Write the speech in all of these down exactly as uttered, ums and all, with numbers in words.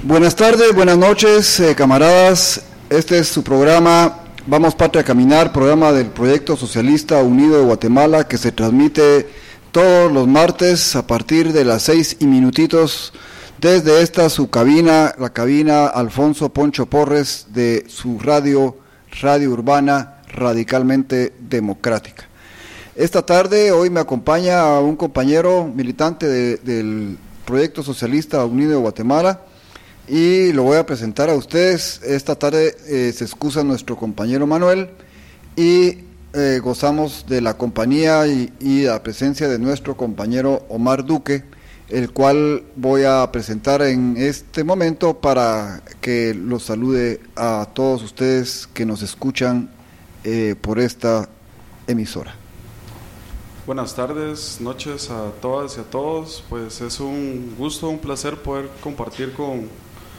Buenas tardes, buenas noches, eh, camaradas. Este es su programa Vamos Patria a Caminar, programa del Proyecto Socialista Unido de Guatemala, que se transmite todos los martes a partir de las seis y minutitos desde esta su cabina, la cabina Alfonso Poncho Porres de su radio, Radio Urbana Radicalmente Democrática. Esta tarde, hoy me acompaña un compañero militante de, del Proyecto Socialista Unido de Guatemala, y lo voy a presentar a ustedes. Esta tarde eh, se excusa nuestro compañero Manuel y eh, gozamos de la compañía y, y la presencia de nuestro compañero Omar Duque, el cual voy a presentar en este momento para que los salude a todos ustedes que nos escuchan eh, por esta emisora. Buenas tardes, noches a todas y a todos. Pues es un gusto, un placer poder compartir con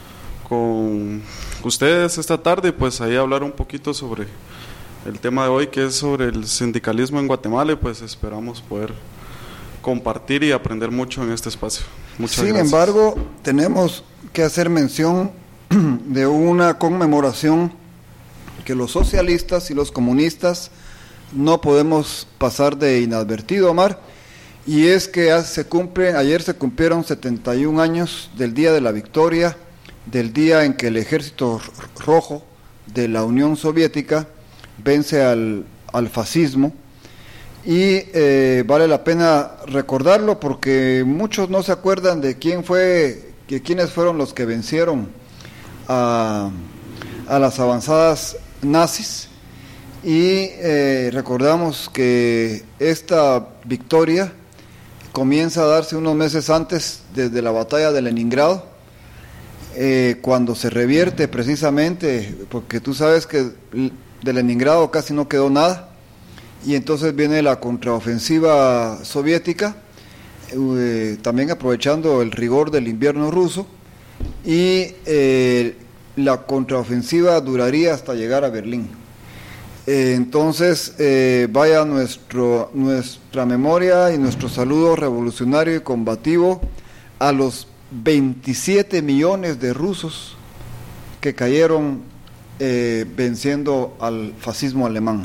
con ustedes esta tarde, pues ahí hablar un poquito sobre el tema de hoy, que es sobre el sindicalismo en Guatemala, y pues esperamos poder compartir y aprender mucho en este espacio. Muchas Sin gracias. embargo, tenemos que hacer mención de una conmemoración que los socialistas y los comunistas no podemos pasar de inadvertido, Omar, y es que se cumple, ayer se cumplieron setenta y un años del Día de la Victoria, del día en que el Ejército Rojo de la Unión Soviética vence al, al fascismo, y eh, vale la pena recordarlo porque muchos no se acuerdan de quién fue, de quiénes fueron los que vencieron a, a las avanzadas nazis, y eh, recordamos que esta victoria comienza a darse unos meses antes, desde la batalla de Leningrado, Eh, cuando se revierte precisamente, porque tú sabes que de Leningrado casi no quedó nada, y entonces viene la contraofensiva soviética, eh, también aprovechando el rigor del invierno ruso, y eh, la contraofensiva duraría hasta llegar a Berlín. Eh, entonces, eh, vaya nuestro, nuestra memoria y nuestro saludo revolucionario y combativo a los veintisiete millones de rusos que cayeron eh, venciendo al fascismo alemán,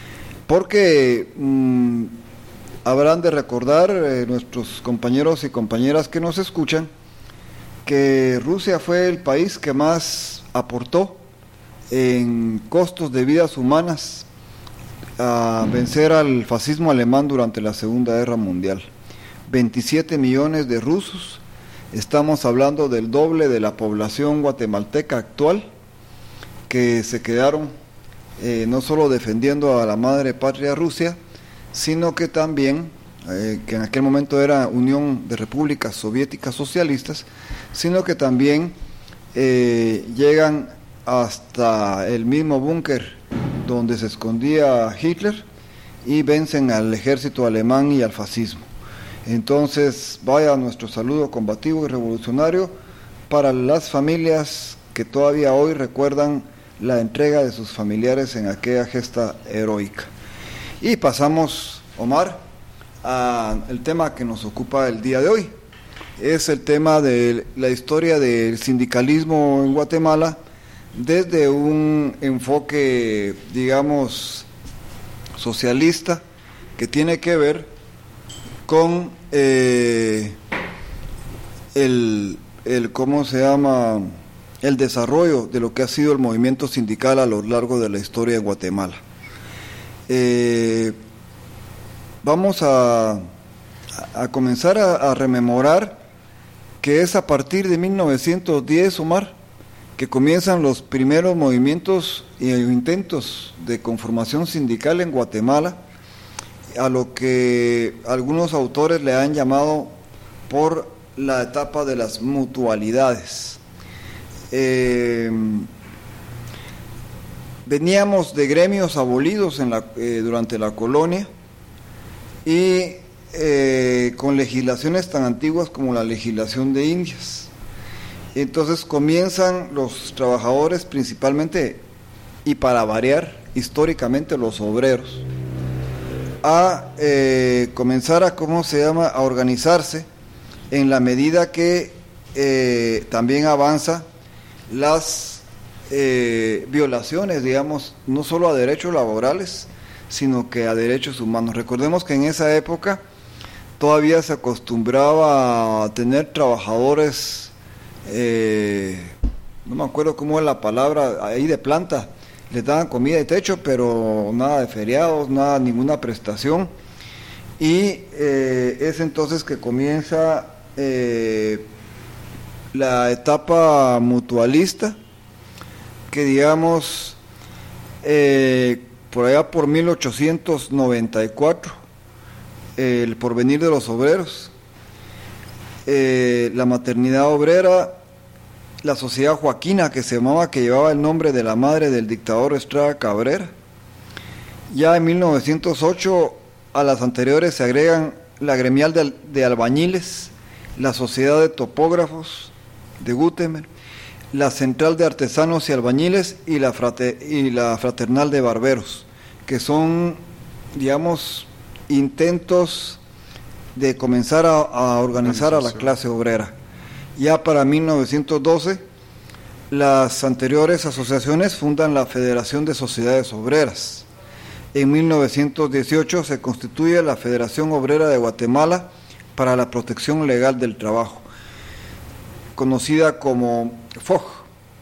porque mmm, habrán de recordar eh, nuestros compañeros y compañeras que nos escuchan que Rusia fue el país que más aportó en costos de vidas humanas a vencer al fascismo alemán durante la Segunda Guerra Mundial. veintisiete millones de rusos. Estamos hablando del doble de la población guatemalteca actual, que se quedaron eh, no solo defendiendo a la madre patria Rusia, sino que también, eh, que en aquel momento era Unión de Repúblicas Soviéticas Socialistas, sino que también eh, llegan hasta el mismo búnker donde se escondía Hitler y vencen al ejército alemán y al fascismo. Entonces, vaya nuestro saludo combativo y revolucionario para las familias que todavía hoy recuerdan la entrega de sus familiares en aquella gesta heroica. Y pasamos, Omar, al tema que nos ocupa el día de hoy. Es el tema de la historia del sindicalismo en Guatemala desde un enfoque, digamos, socialista, que tiene que ver con eh, el, el, ¿cómo se llama?, el desarrollo de lo que ha sido el movimiento sindical a lo largo de la historia de Guatemala. Eh, vamos a, a comenzar a, a rememorar que es a partir de mil novecientos diez, Omar, que comienzan los primeros movimientos e intentos de conformación sindical en Guatemala, a lo que algunos autores le han llamado por la etapa de las mutualidades. Eh, veníamos de gremios abolidos en la, eh, durante la colonia y eh, con legislaciones tan antiguas como la legislación de Indias. Entonces comienzan los trabajadores, principalmente y para variar históricamente los obreros, a eh, comenzar a, ¿cómo se llama?, a organizarse en la medida que eh, también avanza las eh, violaciones, digamos, no solo a derechos laborales, sino que a derechos humanos. Recordemos que en esa época todavía se acostumbraba a tener trabajadores, eh, no me acuerdo cómo es la palabra, ahí de planta, les daban comida y techo, pero nada de feriados, nada, ninguna prestación, y eh, es entonces que comienza eh, la etapa mutualista, que digamos, eh, por allá por mil ochocientos noventa y cuatro, eh, el porvenir de los obreros, eh, la maternidad obrera, la sociedad joaquina, que se llamaba, que llevaba el nombre de la madre del dictador Estrada Cabrera. Ya en mil novecientos ocho a las anteriores se agregan la gremial de, de albañiles, la sociedad de topógrafos de Gutemer, la central de artesanos y albañiles y la, frate, y la fraternal de barberos, que son, digamos, intentos de comenzar a, a organizar a la clase obrera. Ya para mil novecientos doce, las anteriores asociaciones fundan la Federación de Sociedades Obreras. En mil novecientos dieciocho se constituye la Federación Obrera de Guatemala para la Protección Legal del Trabajo, conocida como F O G,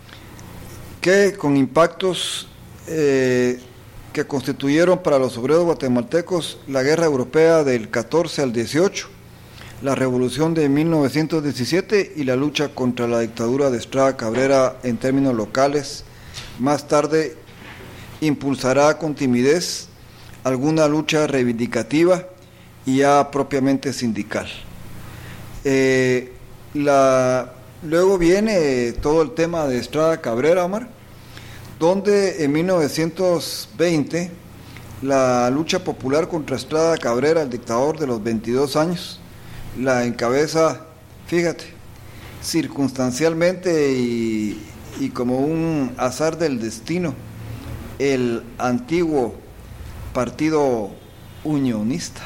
que con impactos eh, que constituyeron para los obreros guatemaltecos la guerra europea del catorce al dieciocho, la revolución de mil novecientos diecisiete y la lucha contra la dictadura de Estrada Cabrera en términos locales. Más tarde impulsará con timidez alguna lucha reivindicativa y ya propiamente sindical. Eh, la, luego viene todo el tema de Estrada Cabrera, Omar, donde en mil novecientos veinte la lucha popular contra Estrada Cabrera, el dictador de los veintidós años, la encabeza, fíjate, circunstancialmente y, y como un azar del destino, el antiguo Partido Unionista,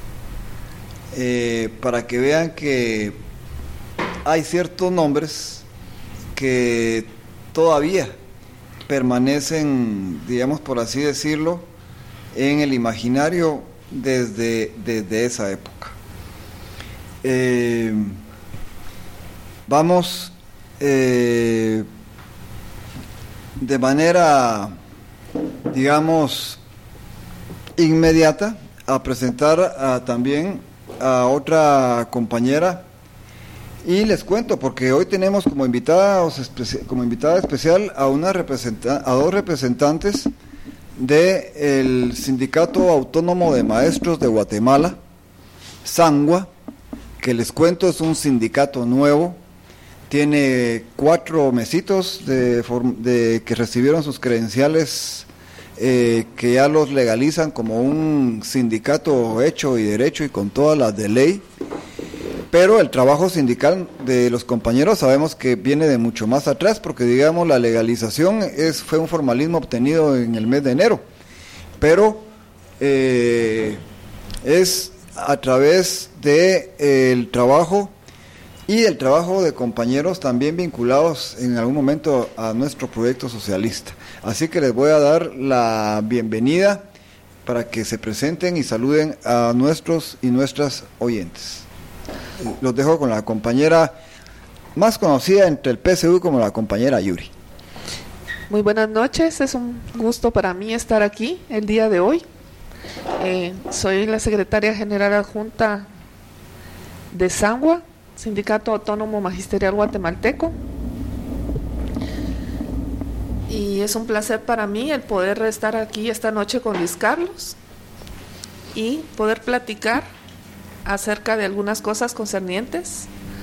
eh, para que vean que hay ciertos nombres que todavía permanecen, digamos por así decirlo, en el imaginario desde, desde esa época. Eh, vamos eh, de manera, digamos, inmediata a presentar a, también a otra compañera, y les cuento porque hoy tenemos como invitados especi- como invitada especial a una representa- a dos representantes del Sindicato Autónomo de Maestros de Guatemala, SANGUA, que les cuento es un sindicato nuevo, tiene cuatro mesitos de, de que recibieron sus credenciales, eh, que ya los legalizan como un sindicato hecho y derecho y con todas las de ley, pero el trabajo sindical de los compañeros sabemos que viene de mucho más atrás, porque digamos la legalización es fue un formalismo obtenido en el mes de enero, pero eh, es a través de eh, el trabajo y el trabajo de compañeros también vinculados en algún momento a nuestro proyecto socialista. Así que les voy a dar la bienvenida para que se presenten y saluden a nuestros y nuestras oyentes. Los dejo con la compañera más conocida entre el P S U como la compañera Yuri. Muy buenas noches, es un gusto para mí estar aquí el día de hoy. Eh, soy la secretaria general adjunta de SANGUA, Sindicato Autónomo Magisterial Guatemalteco, y es un placer para mí el poder estar aquí esta noche con Luis Carlos y poder platicar acerca de algunas cosas concernientes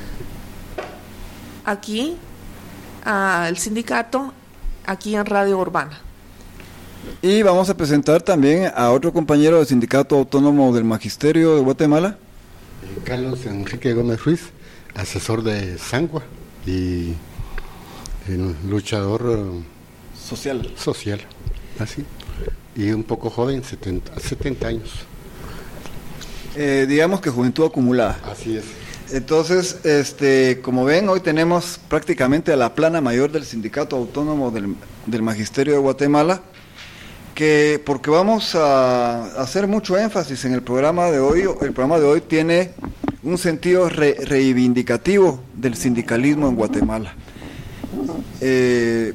aquí al sindicato, aquí en Radio Urbana. Y vamos a presentar también a otro compañero del Sindicato Autónomo del Magisterio de Guatemala, Carlos Enrique Gómez Ruiz, asesor de SANGUA y el luchador social. social, así, y un poco joven, setenta, setenta años. Eh, digamos que juventud acumulada. Así es. Entonces, este, como ven, hoy tenemos prácticamente a la plana mayor del Sindicato Autónomo del, del Magisterio de Guatemala, que porque vamos a hacer mucho énfasis en el programa de hoy. El programa de hoy tiene un sentido re, reivindicativo del sindicalismo en Guatemala. Eh,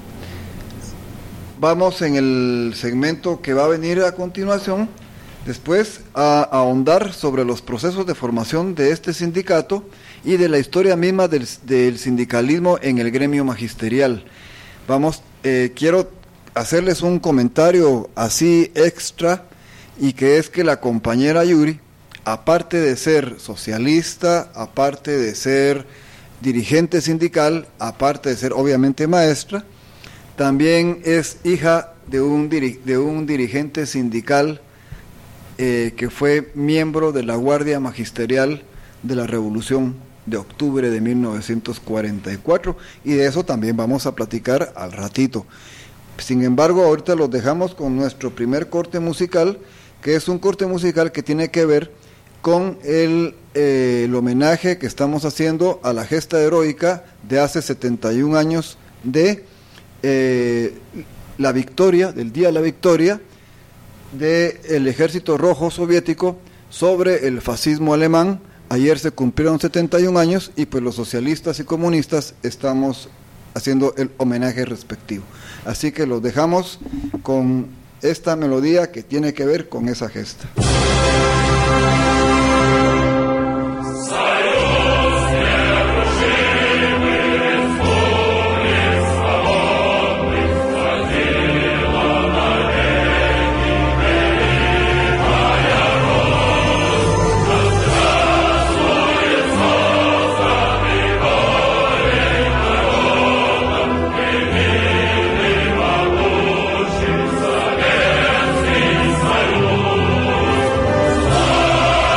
vamos en el segmento que va a venir a continuación, después a, a ahondar sobre los procesos de formación de este sindicato y de la historia misma del, del sindicalismo en el gremio magisterial. Vamos, eh, quiero hacerles un comentario así extra, y que es que la compañera Yuri, aparte de ser socialista, aparte de ser dirigente sindical, aparte de ser obviamente maestra, también es hija de un, diri- de un dirigente sindical eh, que fue miembro de la Guardia Magisterial de la Revolución de Octubre de mil novecientos cuarenta y cuatro, y de eso también vamos a platicar al ratito. Sin embargo, ahorita los dejamos con nuestro primer corte musical, que es un corte musical que tiene que ver con el, eh, el homenaje que estamos haciendo a la gesta heroica de hace setenta y un años de eh, la victoria, del Día de la Victoria del Ejército Rojo Soviético sobre el fascismo alemán. Ayer se cumplieron setenta y un años y pues los socialistas y comunistas estamos haciendo el homenaje respectivo. Así que los dejamos con esta melodía que tiene que ver con esa gesta. Salud.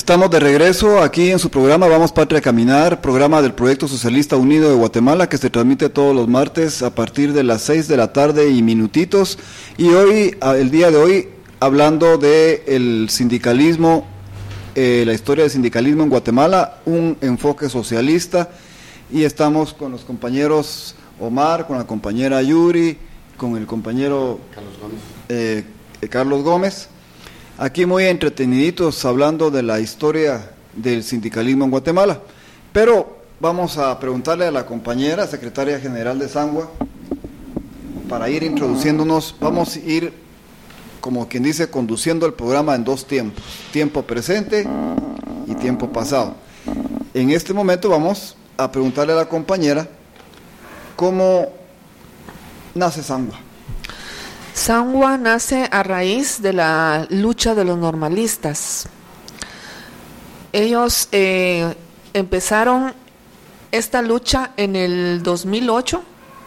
Estamos de regreso aquí en su programa Vamos Patria a Caminar, programa del Proyecto Socialista Unido de Guatemala, que se transmite todos los martes a partir de las seis de la tarde y minutitos. Y hoy, el día de hoy, hablando del sindicalismo, eh, la historia del sindicalismo en Guatemala, un enfoque socialista, y estamos con los compañeros Omar, con la compañera Yuri, con el compañero Carlos Gómez. Eh, Carlos Gómez. Aquí muy entreteniditos hablando de la historia del sindicalismo en Guatemala. Pero vamos a preguntarle a la compañera secretaria general de Sangua, para ir introduciéndonos, vamos a ir, como quien dice, conduciendo el programa en dos tiempos, tiempo presente y tiempo pasado. En este momento vamos a preguntarle a la compañera cómo nace Sangua. Sangua nace a raíz de la lucha de los normalistas. Ellos eh, empezaron esta lucha en el dos mil ocho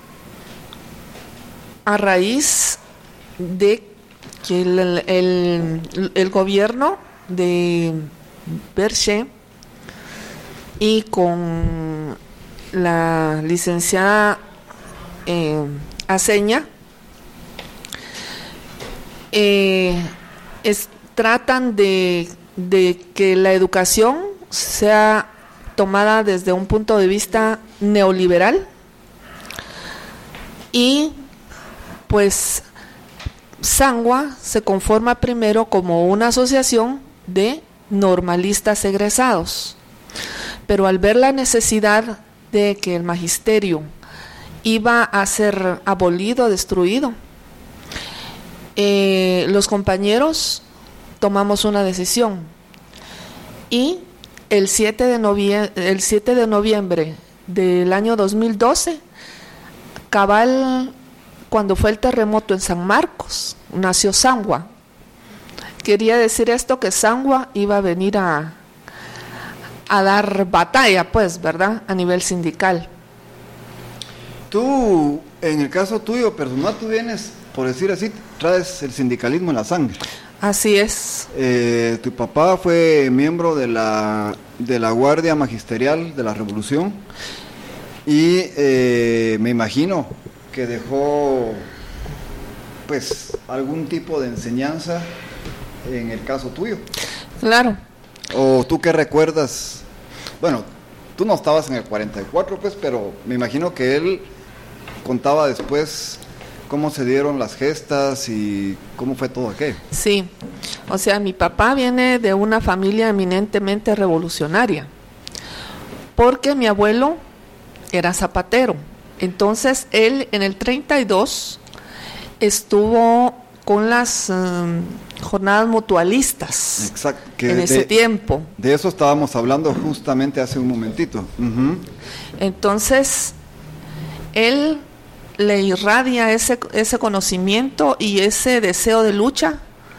a raíz de que el, el, el gobierno de Berche y con la licenciada eh, Aceña Eh, es, tratan de, de que la educación sea tomada desde un punto de vista neoliberal, y pues Sangua se conforma primero como una asociación de normalistas egresados, pero al ver la necesidad de que el magisterio iba a ser abolido, destruido, Eh, los compañeros tomamos una decisión, y el siete de noviembre, el siete de noviembre del año dos mil doce, cabal cuando fue el terremoto en San Marcos, nació Sangua. Quería decir esto, que Sangua iba a venir a, a dar batalla, pues, ¿verdad?, a nivel sindical. Tú, en el caso tuyo personal, tú vienes, por decir así, traes el sindicalismo en la sangre. Así es. Eh, tu papá fue miembro de la de la Guardia Magisterial de la Revolución, y eh, me imagino que dejó pues algún tipo de enseñanza en el caso tuyo. Claro. ¿O tú qué recuerdas? Bueno, tú no estabas en el cuarenta y cuatro, pues, pero me imagino que él contaba después cómo se dieron las gestas y cómo fue todo aquello. Sí, o sea, mi papá viene de una familia eminentemente revolucionaria, porque mi abuelo era zapatero. Entonces él en el treinta y dos estuvo con las um, jornadas mutualistas. Exacto, que en de, ese tiempo. De eso estábamos hablando justamente hace un momentito. Uh-huh. Entonces él le irradia ese, ese conocimiento y ese deseo de lucha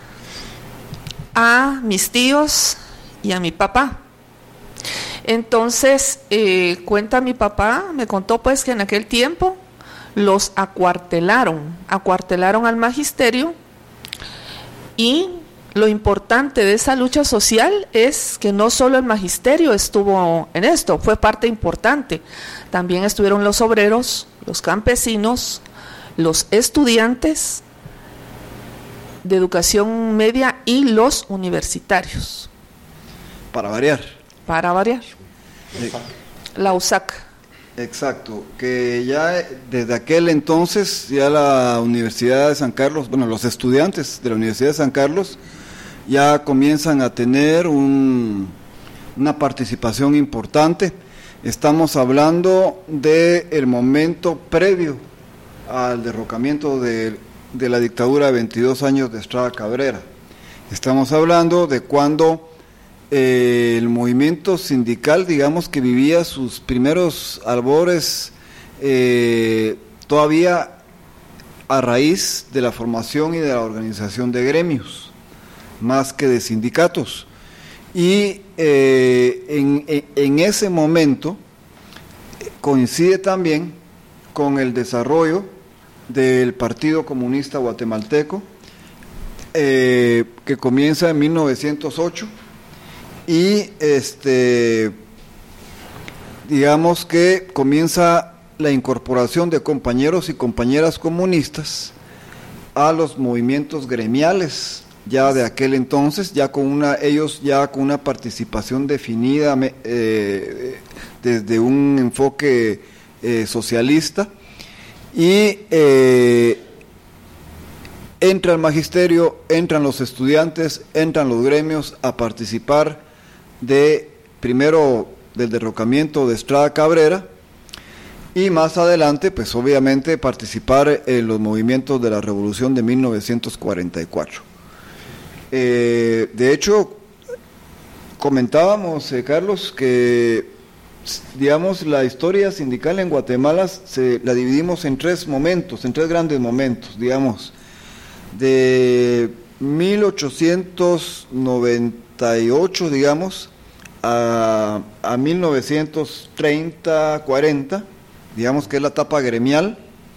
a mis tíos y a mi papá. Entonces, eh, cuenta mi papá, me contó pues que en aquel tiempo los acuartelaron, acuartelaron al magisterio, y lo importante de esa lucha social es que no solo el magisterio estuvo en esto, fue parte importante, también estuvieron los obreros, los campesinos, los estudiantes de educación media y los universitarios. Para variar. Para variar. Eh, La U S A C. Exacto, que ya desde aquel entonces ya la Universidad de San Carlos, bueno, los estudiantes de la Universidad de San Carlos ya comienzan a tener un, una participación importante. Estamos hablando del momento previo al derrocamiento de, de la dictadura de veintidós años de Estrada Cabrera. Estamos hablando de cuando eh, el movimiento sindical, digamos, que vivía sus primeros albores eh, todavía a raíz de la formación y de la organización de gremios, más que de sindicatos. Y eh, en, en ese momento coincide también con el desarrollo del Partido Comunista Guatemalteco, eh, que comienza en mil novecientos ocho y este, digamos que comienza la incorporación de compañeros y compañeras comunistas a los movimientos gremiales ya de aquel entonces, ya con una, ellos ya con una participación definida eh, desde un enfoque eh, socialista, y eh, entra el magisterio, entran los estudiantes, entran los gremios a participar de, primero del derrocamiento de Estrada Cabrera, y más adelante, pues obviamente participar en los movimientos de la Revolución de mil novecientos cuarenta y cuatro. Eh, de hecho, comentábamos, eh, Carlos, que digamos la historia sindical en Guatemala se la dividimos en tres momentos, en tres grandes momentos, digamos, de mil ochocientos noventa y ocho, digamos, a, a mil novecientos treinta, cuarenta, digamos que es la etapa gremial,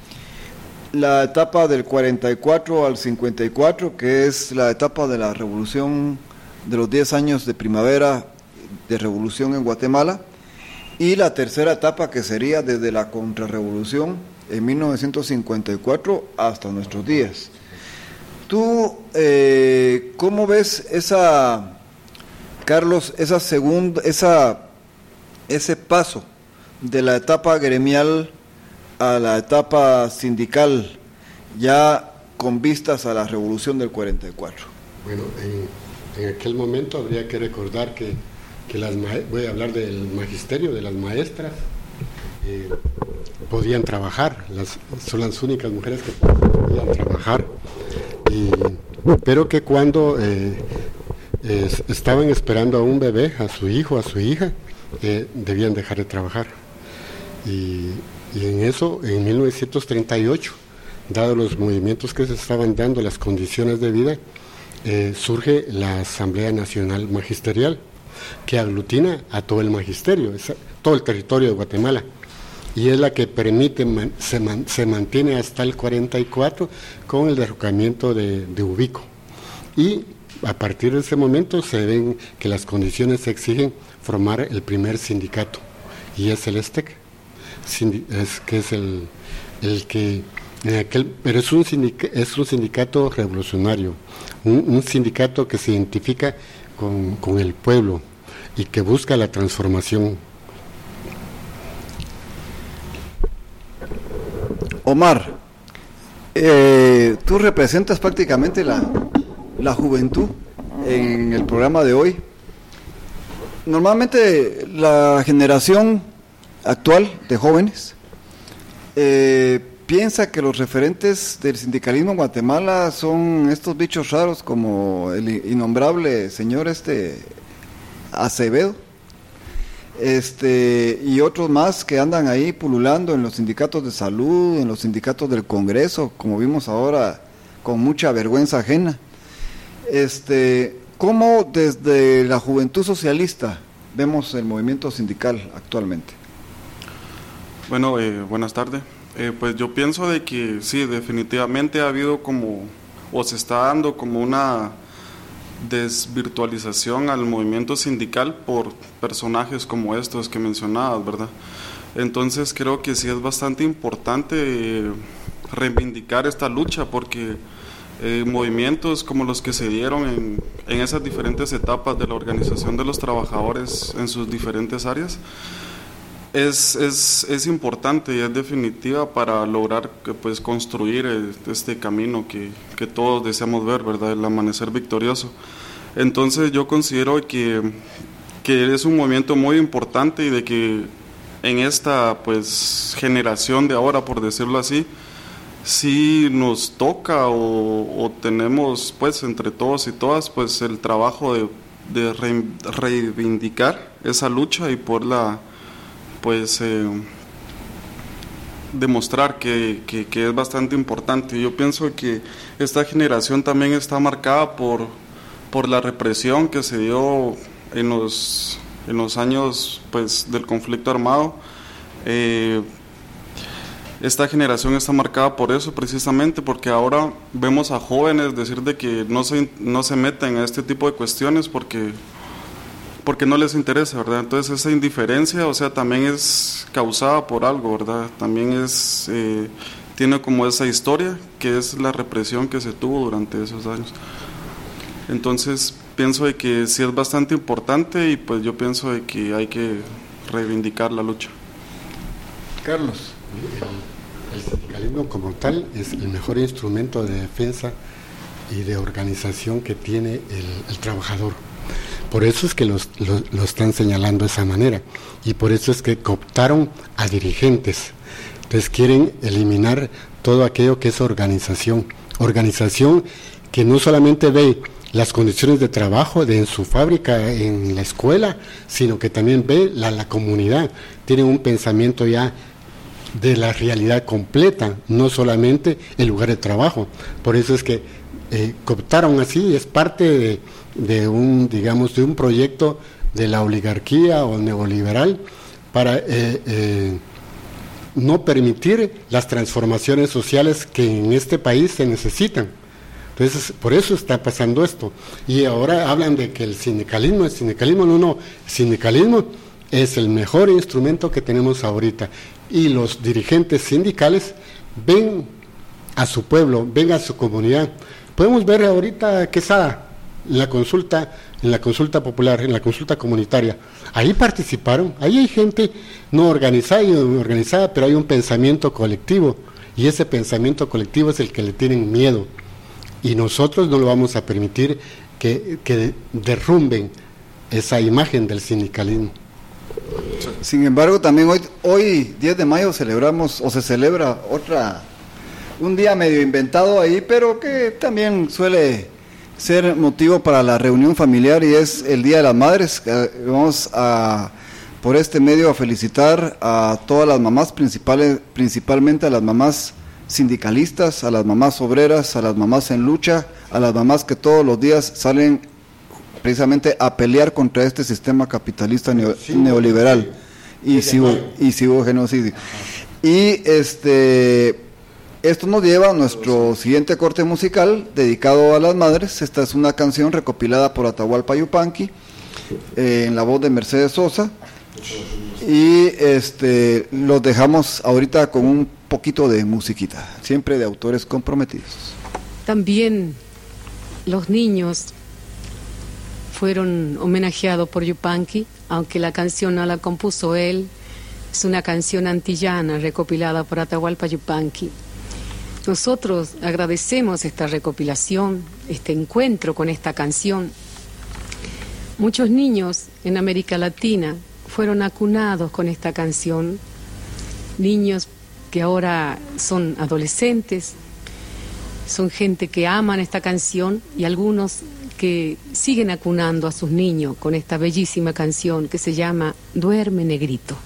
la etapa del cuarenta y cuatro al cincuenta y cuatro, que es la etapa de la revolución, de los diez años de primavera de revolución en Guatemala, y la tercera etapa, que sería desde la contrarrevolución en mil novecientos cincuenta y cuatro hasta nuestros días. ¿Tú eh, cómo ves esa, Carlos, esa segunda, esa, ese paso de la etapa gremial a la etapa sindical, ya con vistas a la revolución del cuarenta y cuatro? Bueno, en, en aquel momento habría que recordar que, que las voy a hablar del magisterio, de las maestras, eh, podían trabajar, las, son las únicas mujeres que podían trabajar, y, pero que cuando eh, eh, estaban esperando a un bebé, a su hijo, a su hija, eh, debían dejar de trabajar. Y, y en eso, en mil novecientos treinta y ocho, dado los movimientos que se estaban dando, las condiciones de vida, eh, surge la Asamblea Nacional Magisterial, que aglutina a todo el magisterio, es, todo el territorio de Guatemala, y es la que permite, man, se, man, se mantiene hasta el cuarenta y cuatro con el derrocamiento de, de Ubico. Y a partir de ese momento se ven que las condiciones exigen formar el primer sindicato, y es el ESTEC, es, que es el, el que en aquel, pero es un, sindic, es un sindicato revolucionario, un, un sindicato que se identifica con, con el pueblo y que busca la transformación. Omar, eh, tú representas prácticamente la, la juventud en el programa de hoy. Normalmente la generación actual de jóvenes eh, piensa que los referentes del sindicalismo en Guatemala son estos bichos raros como el innombrable señor este Acevedo, este y otros más que andan ahí pululando en los sindicatos de salud, en los sindicatos del Congreso, como vimos ahora, con mucha vergüenza ajena. Este, ¿cómo desde la juventud socialista vemos el movimiento sindical actualmente? Bueno, eh, buenas tardes. Eh, pues yo pienso de que sí, definitivamente ha habido como, o se está dando como una desvirtualización al movimiento sindical por personajes como estos que mencionabas, ¿verdad? Entonces creo que sí es bastante importante eh, reivindicar esta lucha, porque eh, movimientos como los que se dieron en, en esas diferentes etapas de la organización de los trabajadores en sus diferentes áreas Es, es, es importante y es definitiva para lograr pues, construir este camino que, que todos deseamos ver, ¿verdad? El amanecer victorioso. Entonces yo considero que, que es un movimiento muy importante y de que en esta pues, generación de ahora, por decirlo así, sí nos toca o, o tenemos pues entre todos y todas pues el trabajo de, de re, reivindicar esa lucha y por la pues eh, demostrar que, que, que es bastante importante. Yo pienso que esta generación también está marcada por, por la represión que se dio en los, en los años pues, del conflicto armado. Eh, esta generación está marcada por eso precisamente, porque ahora vemos a jóvenes decir de que no se, no se meten a este tipo de cuestiones porque porque no les interesa, ¿verdad? Entonces esa indiferencia, o sea, también es causada por algo, ¿verdad? También es, eh, tiene como esa historia, que es la represión que se tuvo durante esos años. Entonces pienso de que sí es bastante importante y pues yo pienso de que hay que reivindicar la lucha. Carlos. El, el sindicalismo como tal es el mejor instrumento de defensa y de organización que tiene el, el trabajador. Por eso es que los, los, lo están señalando de esa manera y por eso es que cooptaron a dirigentes. Entonces quieren eliminar todo aquello que es organización. Organización que no solamente ve las condiciones de trabajo de en su fábrica, en la escuela, sino que también ve la, la comunidad. Tienen un pensamiento ya de la realidad completa, no solamente el lugar de trabajo. Por eso es que eh, cooptaron así, es parte de, de un, digamos, de un proyecto de la oligarquía o neoliberal para eh, eh, no permitir las transformaciones sociales que en este país se necesitan. Entonces, por eso está pasando esto. Y ahora hablan de que el sindicalismo, el sindicalismo, no, no, el sindicalismo es el mejor instrumento que tenemos ahorita. Y los dirigentes sindicales ven a su pueblo, ven a su comunidad. Podemos ver ahorita a Quesada, en la consulta, en la consulta popular, en la consulta comunitaria. Ahí participaron, ahí hay gente no organizada y organizada, pero hay un pensamiento colectivo. Y ese pensamiento colectivo es el que le tienen miedo. Y nosotros no lo vamos a permitir que, que derrumben esa imagen del sindicalismo. Sin embargo, también hoy, hoy diez de mayo celebramos, o se celebra otra, un día medio inventado ahí, pero que también suele ser motivo para la reunión familiar, y es el Día de las Madres. Vamos a, por este medio, a felicitar a todas las mamás, principales, principalmente a las mamás sindicalistas, a las mamás obreras, a las mamás en lucha, a las mamás que todos los días salen precisamente a pelear contra este sistema capitalista neo, sí, neoliberal sí, y, cibo, y cibogenocidio. Y este esto nos lleva a nuestro siguiente corte musical dedicado a las madres. Esta es una canción recopilada por Atahualpa Yupanqui eh, en la voz de Mercedes Sosa, y este los dejamos ahorita con un poquito de musiquita, siempre de autores comprometidos. También los niños fueron homenajeados por Yupanqui, aunque la canción no la compuso él, es una canción antillana recopilada por Atahualpa Yupanqui. Nosotros agradecemos esta recopilación, este encuentro con esta canción. Muchos niños en América Latina fueron acunados con esta canción, niños que ahora son adolescentes, son gente que aman esta canción, y algunos que siguen acunando a sus niños con esta bellísima canción que se llama Duerme Negrito.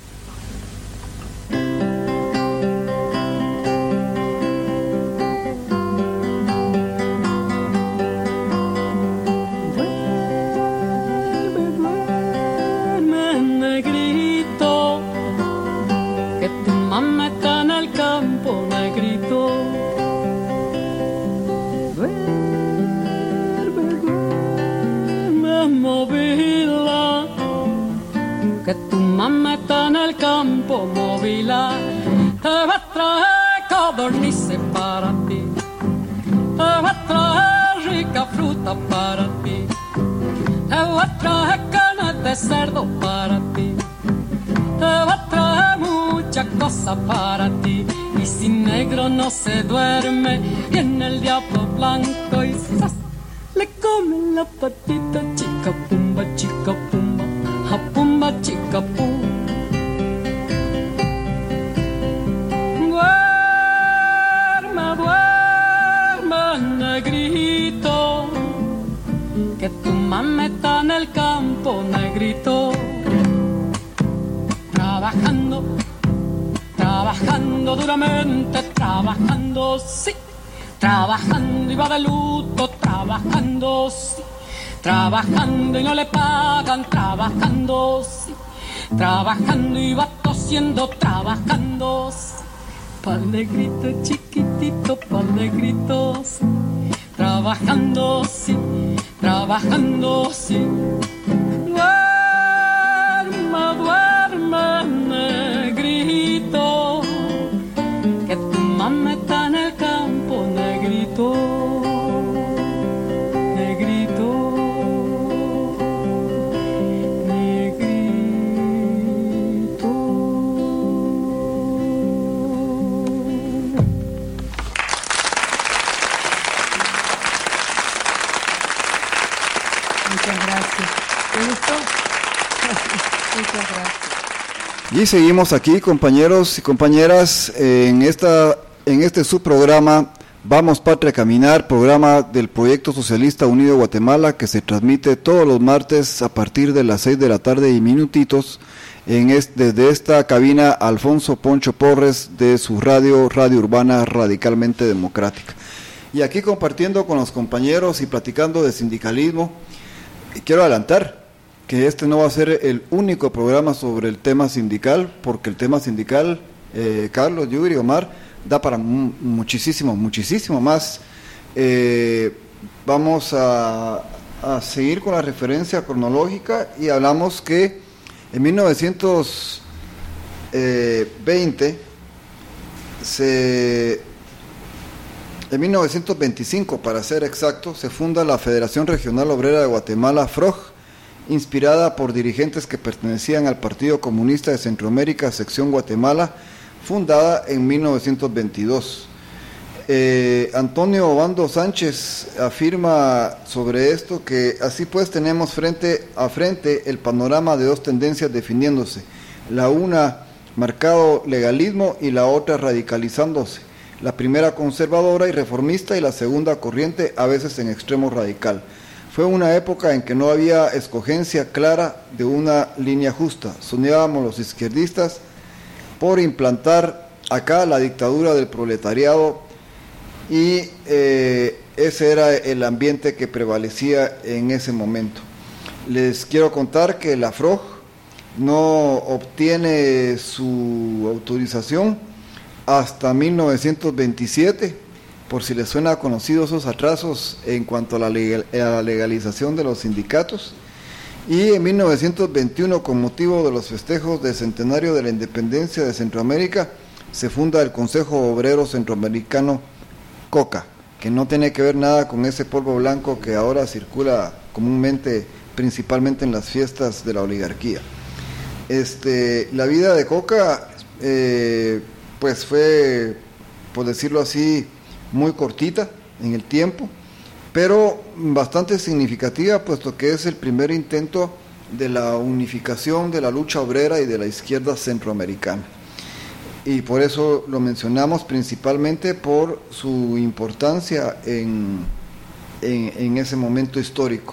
Que tu mamá está en el campo, móvila, te va a traer codornices para ti, te va a traer rica fruta para ti, te va a traer carne de cerdo para ti, te va a traer muchas cosas para ti. Y si negro no se duerme, viene el diablo blanco y ¡zas! Le come la patita, chica pumba, chica pumba, ja pumba, chica pum. Duerme, duerme, negrito, que tu mamá está en el campo, negrito, trabajando, trabajando duramente, trabajando, sí, trabajando y va de luto, trabajando, sí, trabajando y no le pagan, trabajando, sí, trabajando y va tosiendo, trabajando, sí, pa'l negrito chiquitito, pa'l negrito, sí, trabajando, sí, trabajando, sí. Muchas gracias. ¿Te gustó? Muchas gracias. Y seguimos aquí, compañeros y compañeras, en esta en este subprograma Vamos Patria Caminar, programa del Proyecto Socialista Unido Guatemala, que se transmite todos los martes a partir de las seis de la tarde y minutitos en este, desde esta cabina Alfonso Poncho Porres de su radio, Radio Urbana Radicalmente Democrática. Y aquí compartiendo con los compañeros y platicando de sindicalismo, quiero adelantar que este no va a ser el único programa sobre el tema sindical, porque el tema sindical, eh, Carlos, Yuri, Omar, da para mu- muchísimo, muchísimo más. Eh, vamos a, a seguir con la referencia cronológica y hablamos que en mil novecientos veinte, se, en mil novecientos veinticinco para ser exacto, se funda la Federación Regional Obrera de Guatemala, F R O G, inspirada por dirigentes que pertenecían al Partido Comunista de Centroamérica, sección Guatemala, fundada en mil novecientos veintidós. Eh, Antonio Obando Sánchez afirma sobre esto que así pues tenemos frente a frente el panorama de dos tendencias definiéndose, la una marcado legalismo y la otra radicalizándose, la primera conservadora y reformista y la segunda corriente a veces en extremo radical. Fue una época en que no había escogencia clara de una línea justa. Soñábamos los izquierdistas por implantar acá la dictadura del proletariado y eh, ese era el ambiente que prevalecía en ese momento. Les quiero contar que la F R O G no obtiene su autorización hasta mil novecientos veintisiete, por si les suena conocido esos atrasos en cuanto a la, legal, a la legalización de los sindicatos, y en mil novecientos veintiuno, con motivo de los festejos del centenario de la independencia de Centroamérica, se funda el Consejo Obrero Centroamericano, COCA, que no tiene que ver nada con ese polvo blanco que ahora circula comúnmente, principalmente en las fiestas de la oligarquía. Este, la vida de COCA, eh, pues fue, por decirlo así, muy cortita en el tiempo, pero bastante significativa, puesto que es el primer intento de la unificación de la lucha obrera y de la izquierda centroamericana. Y por eso lo mencionamos principalmente por su importancia en, en, en ese momento histórico.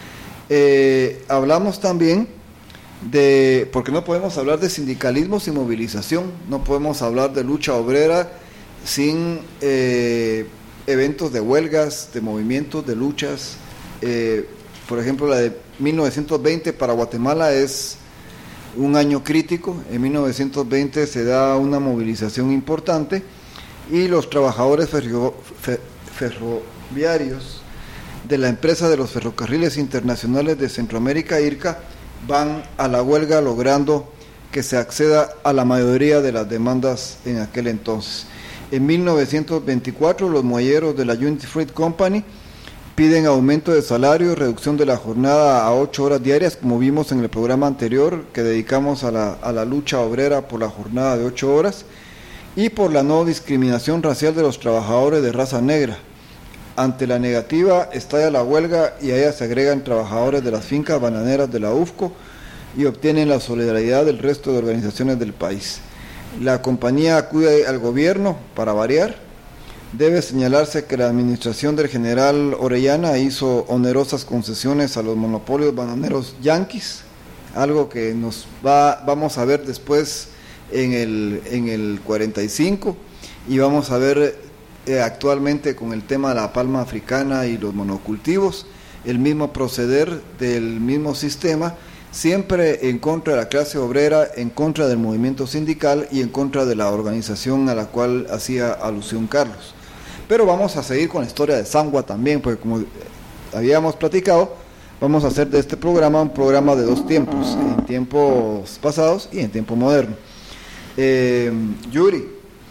Eh, hablamos también de, porque no podemos hablar de sindicalismo sin movilización, no podemos hablar de lucha obrera sin eh, eventos de huelgas, de movimientos, de luchas. Eh, por ejemplo, la de mil novecientos veinte para Guatemala es un año crítico. En mil novecientos veinte se da una movilización importante y los trabajadores ferro, fer, ferroviarios de la empresa de los ferrocarriles internacionales de Centroamérica, I R C A, van a la huelga, logrando que se acceda a la mayoría de las demandas en aquel entonces. En mil novecientos veinticuatro, los muelleros de la Unity Freight Company piden aumento de salario y reducción de la jornada a ocho horas diarias, como vimos en el programa anterior que dedicamos a la, a la lucha obrera por la jornada de ocho horas y por la no discriminación racial de los trabajadores de raza negra. Ante la negativa estalla la huelga y a ella se agregan trabajadores de las fincas bananeras de la U F C O y obtienen la solidaridad del resto de organizaciones del país. La compañía acude al gobierno para variar. Debe señalarse que la administración del general Orellana hizo onerosas concesiones a los monopolios bananeros yanquis, algo que nos va, vamos a ver después en el, en el cuarenta y cinco, y vamos a ver eh, actualmente con el tema de la palma africana y los monocultivos, el mismo proceder del mismo sistema, siempre en contra de la clase obrera, en contra del movimiento sindical y en contra de la organización a la cual hacía alusión Carlos. Pero vamos a seguir con la historia de Sangua también, porque como habíamos platicado, vamos a hacer de este programa un programa de dos tiempos, en tiempos pasados y en tiempo moderno. Eh, Yuri,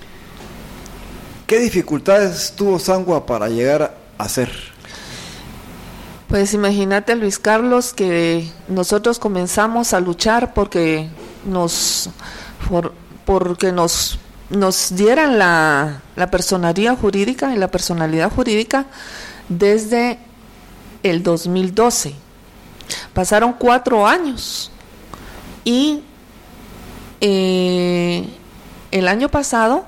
¿qué dificultades tuvo Sangua para llegar a ser? Pues imagínate, Luis Carlos, que nosotros comenzamos a luchar porque nos por, porque nos nos dieran la, la personería jurídica y la personalidad jurídica desde el dos mil doce. pasaron cuatro años y eh, el año pasado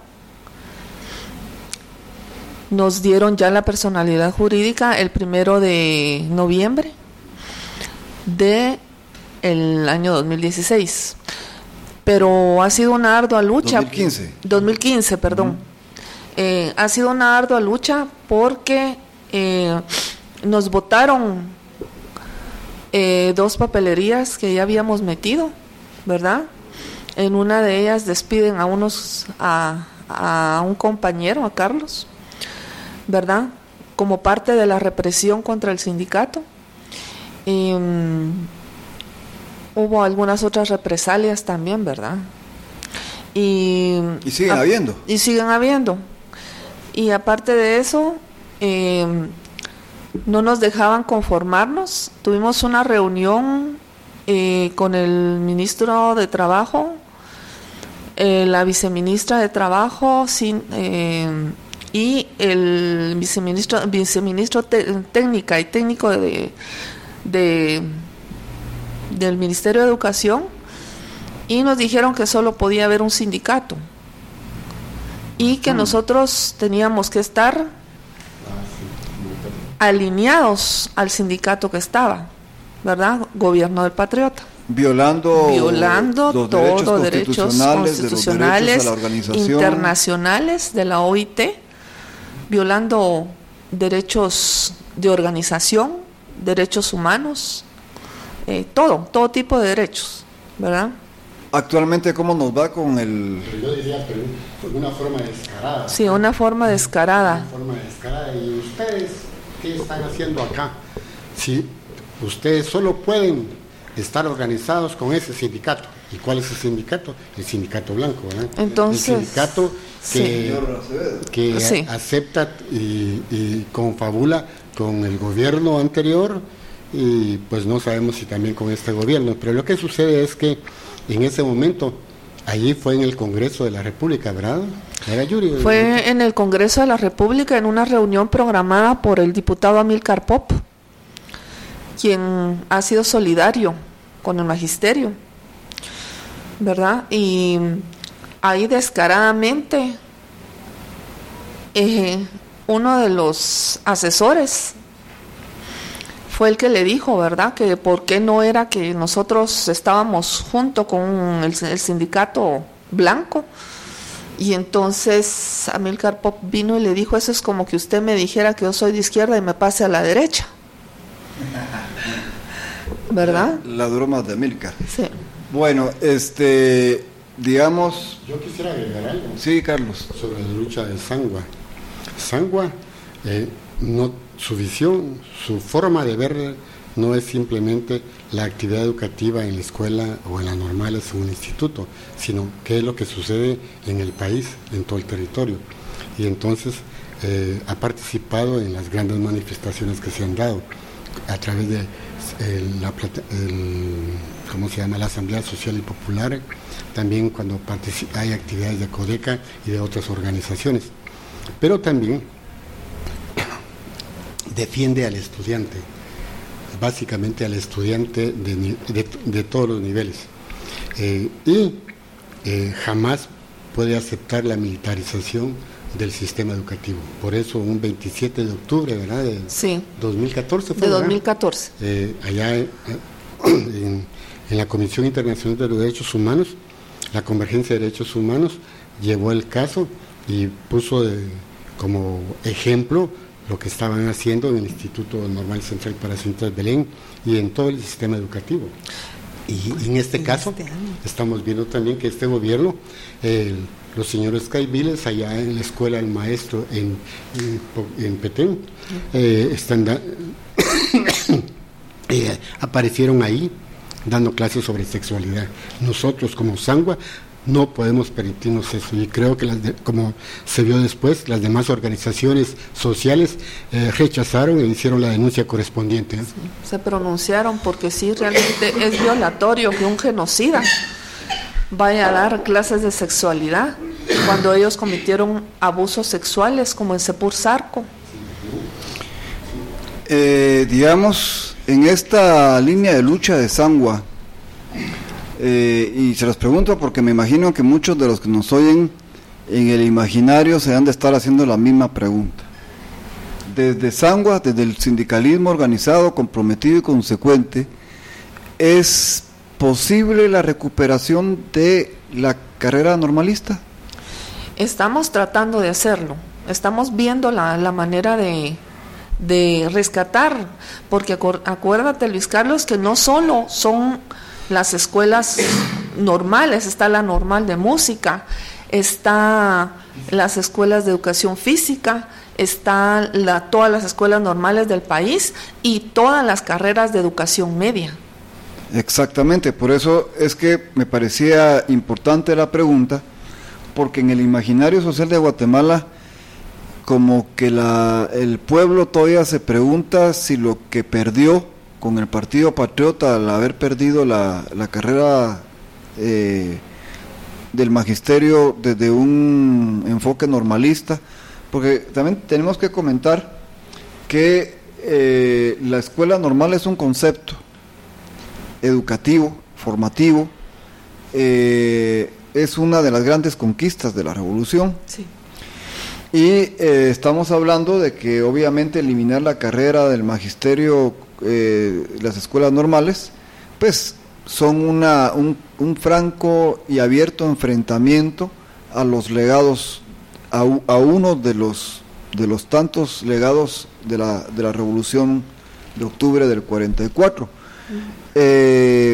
nos dieron ya la personalidad jurídica el primero de noviembre de el año dos mil dieciséis, pero ha sido una ardua lucha. dos mil quince. dos mil quince, perdón. Uh-huh. Eh, ha sido una ardua lucha porque eh, nos votaron eh, dos papelerías que ya habíamos metido, ¿verdad? En una de ellas despiden a unos a, a un compañero, a Carlos, ¿verdad? Como parte de la represión contra el sindicato. Y, um, hubo algunas otras represalias también, ¿verdad? Y, y siguen a, habiendo. Y siguen habiendo. Y aparte de eso, eh, no nos dejaban conformarnos. Tuvimos una reunión eh, con el ministro de Trabajo, eh, la viceministra de Trabajo, sin, eh, y el viceministro, viceministro te, técnica y técnico de, de del Ministerio de Educación, y nos dijeron que solo podía haber un sindicato y que nosotros teníamos que estar alineados al sindicato que estaba, ¿verdad? Gobierno del Patriota. Violando, Violando los todos derechos derechos constitucionales, constitucionales, de los derechos a la organización, internacionales de la O I T, violando derechos de organización, derechos humanos, eh, todo, todo tipo de derechos, ¿verdad? Actualmente, ¿cómo nos va con el...? Pero yo diría, pero de una forma descarada. Sí, una forma descarada. Una forma descarada. ¿Y ustedes qué están haciendo acá? Si ustedes solo pueden estar organizados con ese sindicato. ¿Y cuál es el sindicato? El sindicato blanco, ¿verdad? Entonces, el sindicato que, sí. que sí. acepta y, y confabula con el gobierno anterior, y pues no sabemos si también con este gobierno. Pero lo que sucede es que en ese momento, allí fue en el Congreso de la República, ¿verdad? ¿Era Yuri? Fue en el Congreso de la República, en una reunión programada por el diputado Amílcar Pop, quien ha sido solidario con el magisterio, ¿verdad? Y ahí descaradamente eh, uno de los asesores fue el que le dijo, ¿verdad?, que por qué no era que nosotros estábamos junto con el, el sindicato blanco. Y entonces Amílcar Pop vino y le dijo, eso es como que usted me dijera que yo soy de izquierda y me pase a la derecha, ¿verdad? La, la broma de Amílcar. Sí. Bueno, este, digamos... Yo quisiera agregar algo. Sí, Carlos. Sobre la lucha de Sangua. Sangua, eh, no, su visión, su forma de ver no es simplemente la actividad educativa en la escuela o en la normal es un instituto, sino qué es lo que sucede en el país, en todo el territorio. Y entonces eh, ha participado en las grandes manifestaciones que se han dado a través de eh, la, el, ¿cómo se llama?, la Asamblea Social y Popular, también cuando hay actividades de CODECA y de otras organizaciones. Pero también defiende al estudiante, básicamente al estudiante de, de, de todos los niveles, eh, y eh, jamás puede aceptar la militarización del sistema educativo. Por eso un veintisiete de octubre, ¿verdad?, de sí. dos mil catorce fue, de dos mil catorce, eh, allá eh, en, en la Comisión Internacional de los Derechos Humanos, la Convergencia de Derechos Humanos llevó el caso y puso de, como ejemplo lo que estaban haciendo en el Instituto Normal Central para Asuntos de Belén y en todo el sistema educativo. Y en este en caso este estamos viendo también que este gobierno, eh, los señores Caibiles allá en la Escuela del Maestro en, en, en Petén, eh, están da, eh, aparecieron ahí dando clases sobre sexualidad. Nosotros como Sangua no podemos permitirnos eso, y creo que las de, como se vio después, las demás organizaciones sociales eh, rechazaron e hicieron la denuncia correspondiente. ¿eh? Sí, se pronunciaron porque sí, realmente es violatorio que un genocida vaya a dar clases de sexualidad cuando ellos cometieron abusos sexuales como en Sepur Zarco. Eh, digamos, en esta línea de lucha de Sangua, eh, y se los pregunto porque me imagino que muchos de los que nos oyen en el imaginario se han de estar haciendo la misma pregunta. Desde Sangua, desde el sindicalismo organizado, comprometido y consecuente, ¿es posible la recuperación de la carrera normalista? Estamos tratando de hacerlo, estamos viendo la, la manera de, de rescatar, porque acuérdate, Luis Carlos, que no solo son las escuelas normales, está la normal de música, está las escuelas de educación física, está la, todas las escuelas normales del país y todas las carreras de educación media. Exactamente, por eso es que me parecía importante la pregunta, porque en el imaginario social de Guatemala, como que la, el pueblo todavía se pregunta si lo que perdió con el Partido Patriota al haber perdido la, la carrera eh, del magisterio desde un enfoque normalista, porque también tenemos que comentar que eh, la escuela normal es un concepto educativo, formativo, eh, es una de las grandes conquistas de la revolución. Sí. Y eh, estamos hablando de que obviamente eliminar la carrera del magisterio, eh, las escuelas normales, pues son una, un, un franco y abierto enfrentamiento a los legados, a, a uno de los, de los tantos legados de la, de la revolución de octubre del cuarenta y cuatro. Eh,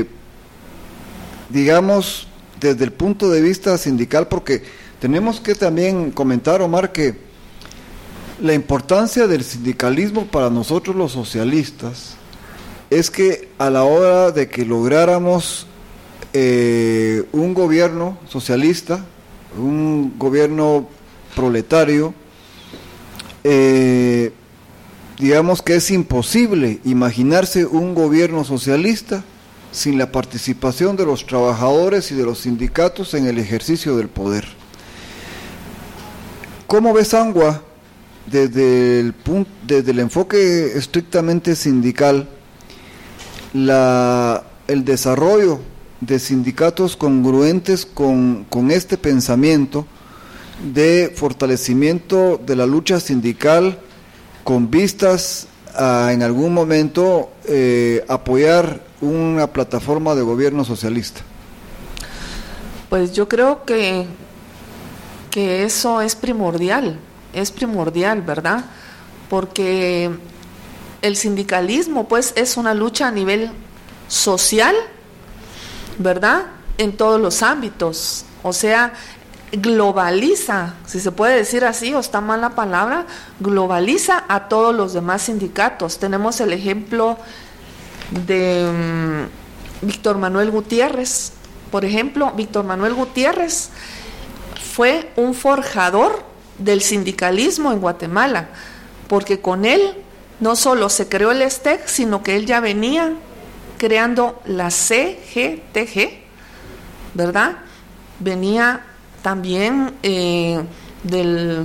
digamos, desde el punto de vista sindical, porque tenemos que también comentar, Omar, que la importancia del sindicalismo para nosotros los socialistas es que a la hora de que lográramos eh, un gobierno socialista, un gobierno proletario, eh, digamos que es imposible imaginarse un gobierno socialista sin la participación de los trabajadores y de los sindicatos en el ejercicio del poder. ¿Cómo ves Sangua desde el punto, desde el enfoque estrictamente sindical, la, el desarrollo de sindicatos congruentes con, con este pensamiento de fortalecimiento de la lucha sindical con vistas a en algún momento eh, apoyar una plataforma de gobierno socialista? Pues yo creo que que eso es primordial, es primordial, ¿verdad? Porque el sindicalismo, pues, es una lucha a nivel social, ¿verdad? En todos los ámbitos, o sea, globaliza, si se puede decir así, o está mal la palabra, globaliza a todos los demás sindicatos. Tenemos el ejemplo de um, Víctor Manuel Gutiérrez, por ejemplo, Víctor Manuel Gutiérrez fue un forjador del sindicalismo en Guatemala, porque con él no solo se creó el S T E C, sino que él ya venía creando la C G T G, ¿verdad? Venía también eh, del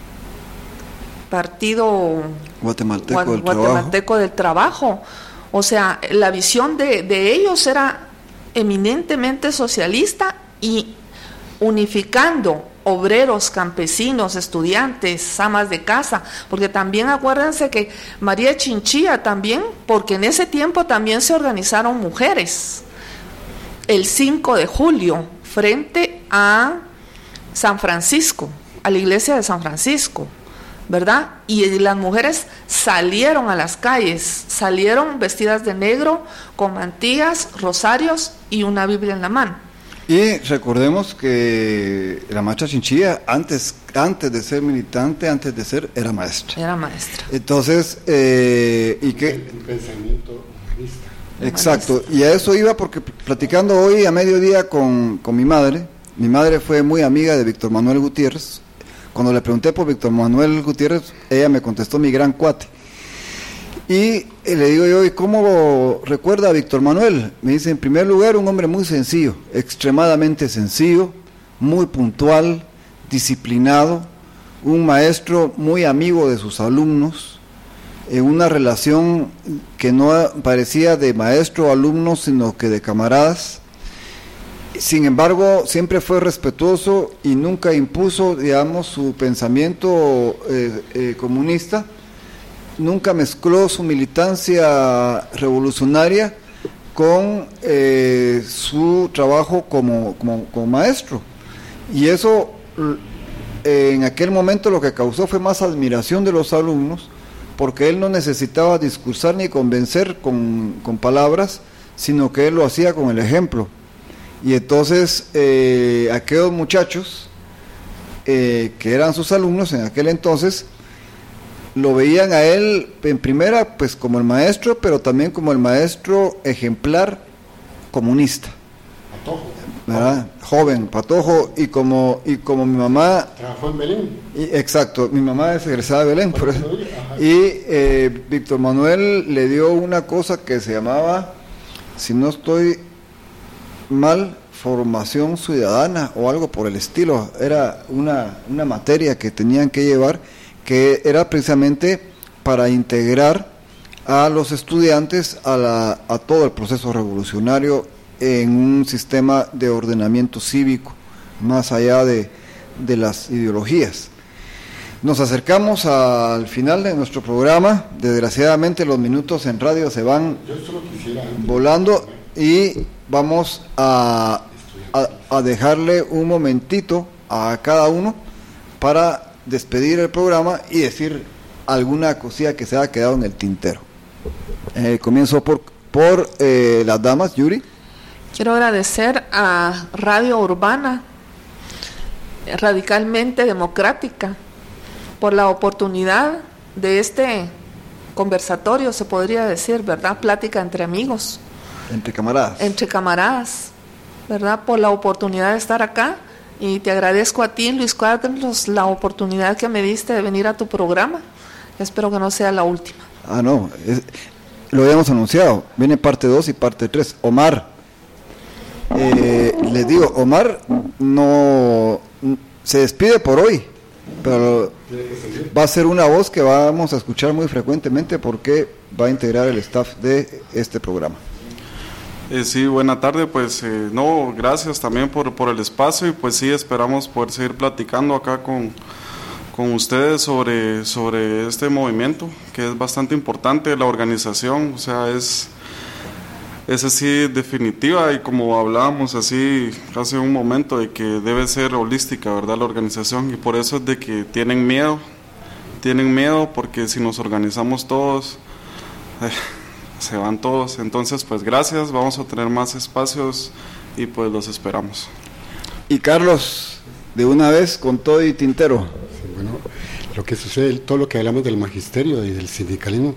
Partido Guatemalteco, Gua- del, Guatemalteco trabajo. del Trabajo. O sea, la visión de, de ellos era eminentemente socialista y unificando obreros, campesinos, estudiantes, amas de casa, porque también acuérdense que María Chinchilla también, porque en ese tiempo también se organizaron mujeres, el cinco de julio, frente a San Francisco, a la iglesia de San Francisco, ¿verdad? Y las mujeres salieron a las calles, salieron vestidas de negro, con mantillas, rosarios y una Biblia en la mano. Y recordemos que la maestra Chinchilla, antes, antes de ser militante, antes de ser, era maestra. Era maestra. Entonces, eh, y que... El pensamiento humanista. Exacto, y a eso iba porque platicando hoy a mediodía con, con mi madre, mi madre fue muy amiga de Víctor Manuel Gutiérrez. Cuando le pregunté por Víctor Manuel Gutiérrez, ella me contestó mi gran cuate. Y le digo yo, ¿y cómo recuerda a Víctor Manuel? Me dice, en primer lugar, un hombre muy sencillo, extremadamente sencillo, muy puntual, disciplinado, un maestro muy amigo de sus alumnos, en una relación que no parecía de maestro-alumno, sino que de camaradas. Sin embargo, siempre fue respetuoso y nunca impuso, digamos, su pensamiento eh, eh, comunista. Nunca mezcló su militancia revolucionaria con eh, su trabajo como, como, como maestro. Y eso, eh, en aquel momento, lo que causó fue más admiración de los alumnos, porque él no necesitaba discursar ni convencer con, con palabras, sino que él lo hacía con el ejemplo. Y entonces eh, aquellos muchachos eh, que eran sus alumnos en aquel entonces lo veían a él en primera pues como el maestro, pero también como el maestro ejemplar comunista. Patojo. ¿Verdad? Joven, patojo, y como y como mi mamá trabajó en Belén. Y, exacto, mi mamá es egresada de Belén, por eso. Y eh, Víctor Manuel le dio una cosa que se llamaba, si no estoy mal, formación ciudadana o algo por el estilo. Era una, una materia que tenían que llevar, que era precisamente para integrar a los estudiantes a, la, a todo el proceso revolucionario en un sistema de ordenamiento cívico, más allá de, de las ideologías. Nos acercamos al final de nuestro programa. Desgraciadamente los minutos en radio se van volando y vamos a, a, a dejarle un momentito a cada uno para despedir el programa y decir alguna cosilla que se haya quedado en el tintero. Eh, comienzo por, por eh, las damas. Yuri. Quiero agradecer a Radio Urbana, radicalmente democrática, por la oportunidad de este conversatorio, se podría decir, ¿verdad? Plática entre amigos. Entre camaradas. Entre camaradas, ¿verdad? Por la oportunidad de estar acá. Y te agradezco a ti, Luis Carlos, la oportunidad que me diste de venir a tu programa. Espero que no sea la última. Ah, no, es, lo habíamos anunciado. Viene parte dos y parte tres. Omar, eh, les digo, Omar no se despide por hoy, pero va a ser una voz que vamos a escuchar muy frecuentemente porque va a integrar el staff de este programa. Eh, sí, buena tarde, pues eh, no, gracias también por, por el espacio y pues sí, esperamos poder seguir platicando acá con, con ustedes sobre, sobre este movimiento, que es bastante importante, la organización, o sea, es, es así definitiva y como hablábamos así hace un momento de que debe ser holística, ¿verdad?, la organización, y por eso es de que tienen miedo, tienen miedo porque si nos organizamos todos... Eh, se van todos, entonces pues gracias, vamos a tener más espacios y pues los esperamos. Y Carlos, de una vez con todo y tintero. Sí, bueno, lo que sucede, todo lo que hablamos del magisterio y del sindicalismo,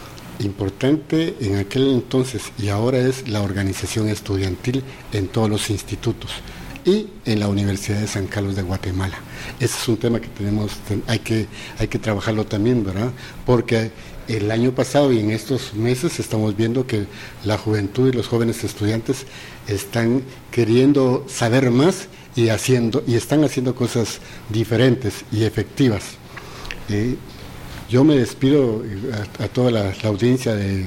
importante en aquel entonces y ahora es la organización estudiantil en todos los institutos y en la Universidad de San Carlos de Guatemala. Ese es un tema que tenemos, hay que, hay que trabajarlo también, ¿verdad? Porque el año pasado y en estos meses estamos viendo que la juventud y los jóvenes estudiantes están queriendo saber más y haciendo y están haciendo cosas diferentes y efectivas. Eh, yo me despido a, a toda la, la audiencia de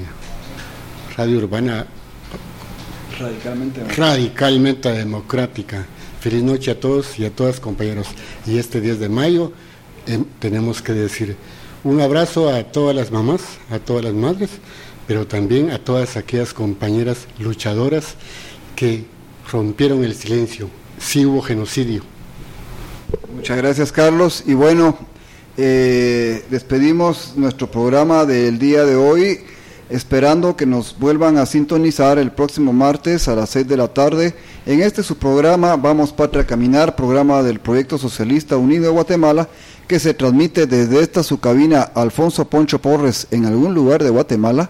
Radio Urbana radicalmente radicalmente democrática. Feliz noche a todos y a todas, compañeros. Y este diez de mayo eh, tenemos que decir un abrazo a todas las mamás, a todas las madres, pero también a todas aquellas compañeras luchadoras que rompieron el silencio. Sí hubo genocidio. Muchas gracias, Carlos. Y bueno, eh, despedimos nuestro programa del día de hoy, esperando que nos vuelvan a sintonizar el próximo martes a las seis de la tarde. En este su programa, Vamos Patria Caminar, programa del Proyecto Socialista Unido de Guatemala, que se transmite desde esta su cabina Alfonso Poncho Porres en algún lugar de Guatemala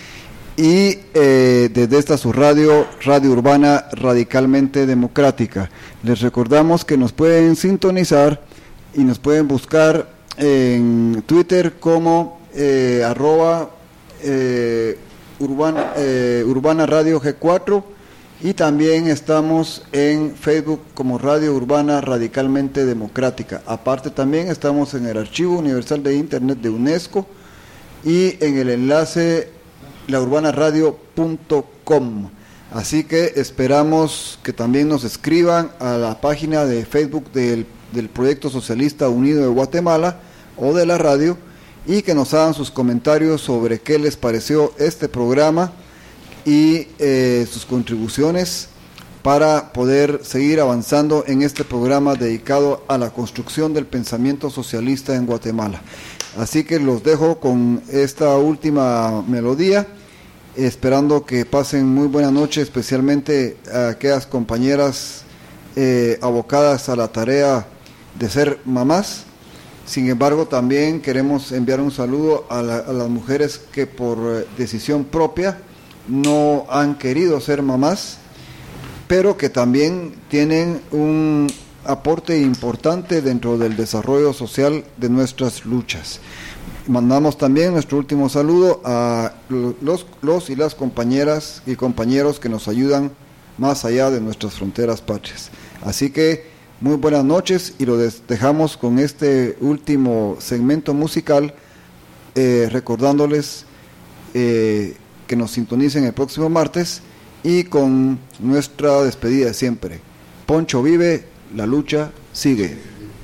y eh, desde esta su radio, Radio Urbana Radicalmente Democrática. Les recordamos que nos pueden sintonizar y nos pueden buscar en Twitter como eh, arroba eh, urbana, eh, Urbana Radio G cuatro y también estamos en Facebook como Radio Urbana Radicalmente Democrática. Aparte también estamos en el Archivo Universal de Internet de UNESCO y en el enlace la urbana radio punto com. Así que esperamos que también nos escriban a la página de Facebook del, del Proyecto Socialista Unido de Guatemala o de la radio, y que nos hagan sus comentarios sobre qué les pareció este programa y eh, sus contribuciones para poder seguir avanzando en este programa dedicado a la construcción del pensamiento socialista en Guatemala. Así que los dejo con esta última melodía, esperando que pasen muy buena noche, especialmente a aquellas compañeras eh, abocadas a la tarea de ser mamás. Sin embargo, también queremos enviar un saludo a, la, a las mujeres que por eh, decisión propia no han querido ser mamás, pero que también tienen un aporte importante dentro del desarrollo social de nuestras luchas. Mandamos también nuestro último saludo a los, los y las compañeras y compañeros que nos ayudan más allá de nuestras fronteras patrias. Así que muy buenas noches, y lo dejamos con este último segmento musical, eh, recordándoles eh, que nos sintonicen el próximo martes, y con nuestra despedida de siempre. Poncho vive, la lucha sigue.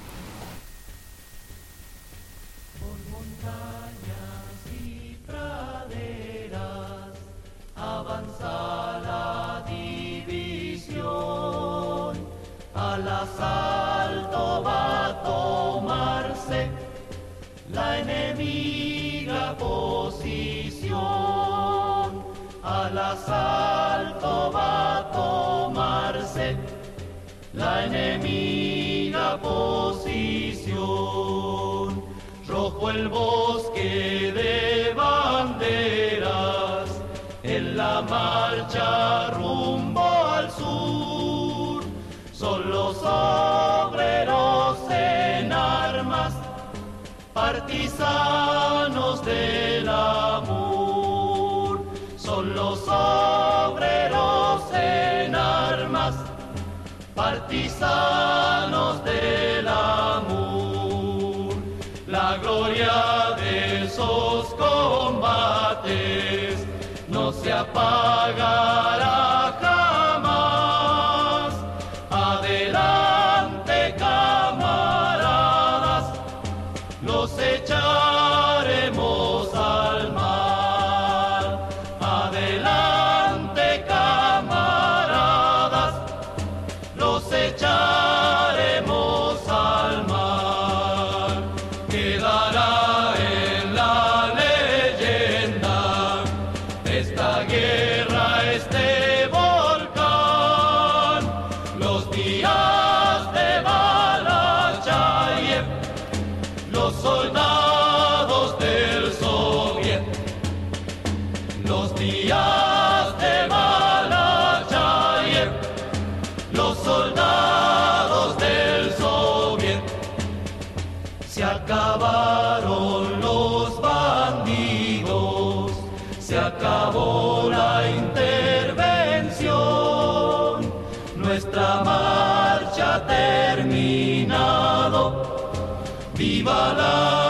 Por montañas y praderas avanza la división, al asalto va a tomarse la enemiga posición, al asalto va a tomarse la enemiga posición. Rojo el bosque de banderas en la marcha rumbo al sur, son los obreros en armas, partisanos del amor, son los obreros en armas, partisanos del amor. La gloria de esos combates no se apagará jamás. Adelante, camaradas, los echaremos al mar. Adelante, camaradas, los echaremos al mar. Quedará en la leyenda esta guerra, este volcán, los días de Balachayev, los soldados del Soviet, los días de Balachayev, los soldados del Soviet. Se acabaron los bandidos, se acabó la intervención, nuestra marcha ha terminado, viva la